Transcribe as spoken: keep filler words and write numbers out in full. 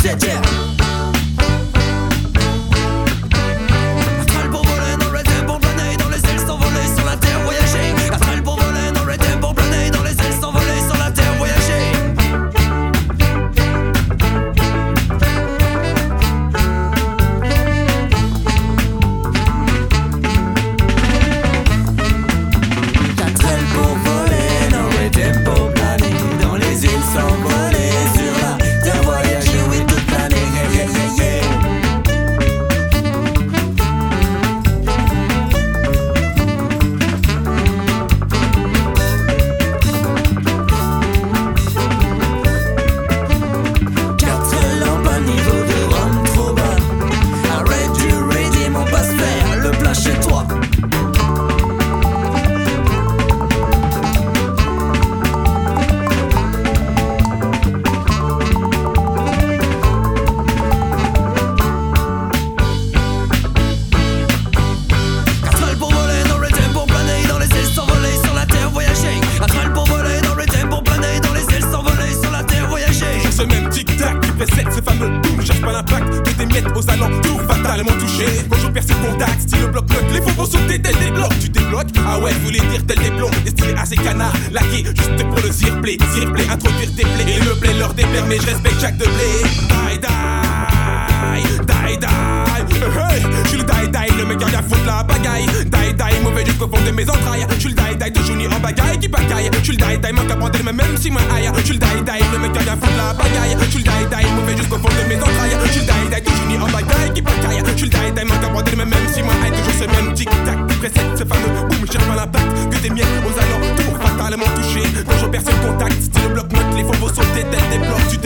yeah, yeah. Ce fameux boom, ne cherche pas l'impact que tes miettes aux alentours fatalement touchés. Bonjour perce le contact, style bloc-notes. Les faux vont sauter tel des blocs. Tu débloques, ah ouais, je voulais dire tel des plombs. Destiné à ces canards, laqués juste pour le zirplay. Zirplay, introduire tes plaies. Et me plaît leur déplaire, mais je respecte Jack de Blé. Die, die, die, die. Hey, je suis le die, die, le mec qui a rien foutre la bagaille. Die, die, mauvais jusqu'au fond de mes entrailles. Je suis le die, die, de Johnny en bagaille qui bagaille. Je suis le die, die, manque à prendre le même si moi aille. Je suis le die, die, le mec qui a rien foutre la bagaille. Je suis le die, die, mauvais jusqu'au fond de mes entrailles. Je suis le die, die, de Johnny en bagaille qui bagaille. Je suis le die, die, manque à prendre le même si moi aille. Toujours ce même tic-tac qui précède ce fameux boom. Cherche pas l'impact que tes miettes aux alentours fatalement touchés. Quand je perce le contact, style bloc-notes, les faux vont sauter tel des blocs. Tu